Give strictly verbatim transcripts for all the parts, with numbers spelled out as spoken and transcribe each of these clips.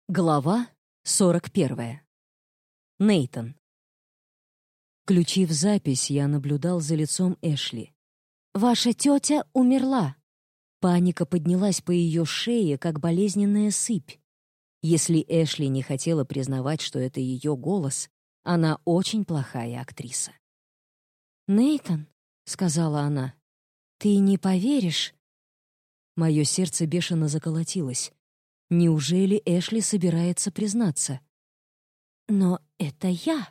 Глава сорок первая. Нейтан. Включив запись, я наблюдал за лицом Эшли. «Ваша тетя умерла». Паника поднялась по ее шее, как болезненная сыпь. Если Эшли не хотела признавать, что это ее голос, она очень плохая актриса. «Нейтан», — сказала она, — «ты не поверишь». Мое сердце бешено заколотилось. Неужели Эшли собирается признаться? Но это я.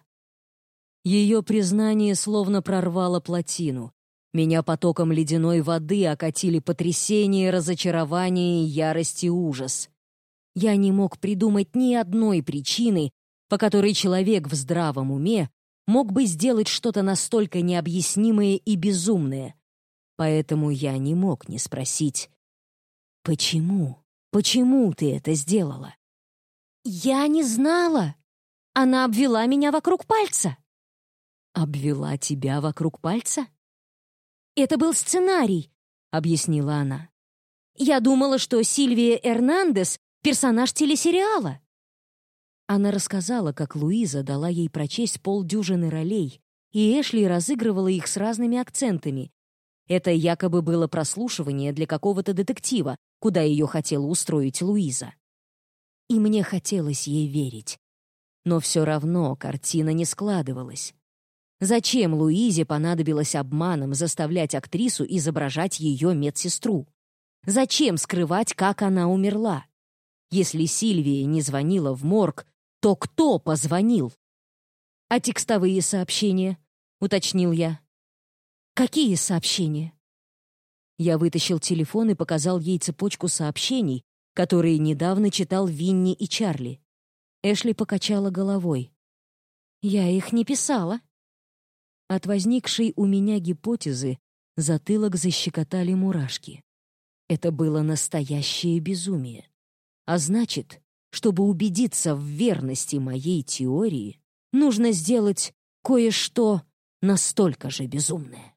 Ее признание словно прорвало плотину. Меня потоком ледяной воды окатили потрясение, разочарование, ярость и ужас. Я не мог придумать ни одной причины, по которой человек в здравом уме мог бы сделать что-то настолько необъяснимое и безумное. Поэтому я не мог не спросить: «Почему? Почему ты это сделала?» «Я не знала. Она обвела меня вокруг пальца». «Обвела тебя вокруг пальца?» «Это был сценарий», — объяснила она. «Я думала, что Сильвия Эрнандес — персонаж телесериала». Она рассказала, как Луиза дала ей прочесть полдюжины ролей, и Эшли разыгрывала их с разными акцентами. Это якобы было прослушивание для какого-то детектива, куда ее хотела устроить Луиза. И мне хотелось ей верить. Но все равно картина не складывалась. Зачем Луизе понадобилось обманом заставлять актрису изображать ее медсестру? Зачем скрывать, как она умерла? Если Сильвия не звонила в морг, то кто позвонил? «А текстовые сообщения?» — уточнил я. «Какие сообщения?» Я вытащил телефон и показал ей цепочку сообщений, которые недавно читал Винни и Чарли. Эшли покачала головой. «Я их не писала». От возникшей у меня гипотезы затылок защекотали мурашки. Это было настоящее безумие. А значит, чтобы убедиться в верности моей теории, нужно сделать кое-что настолько же безумное.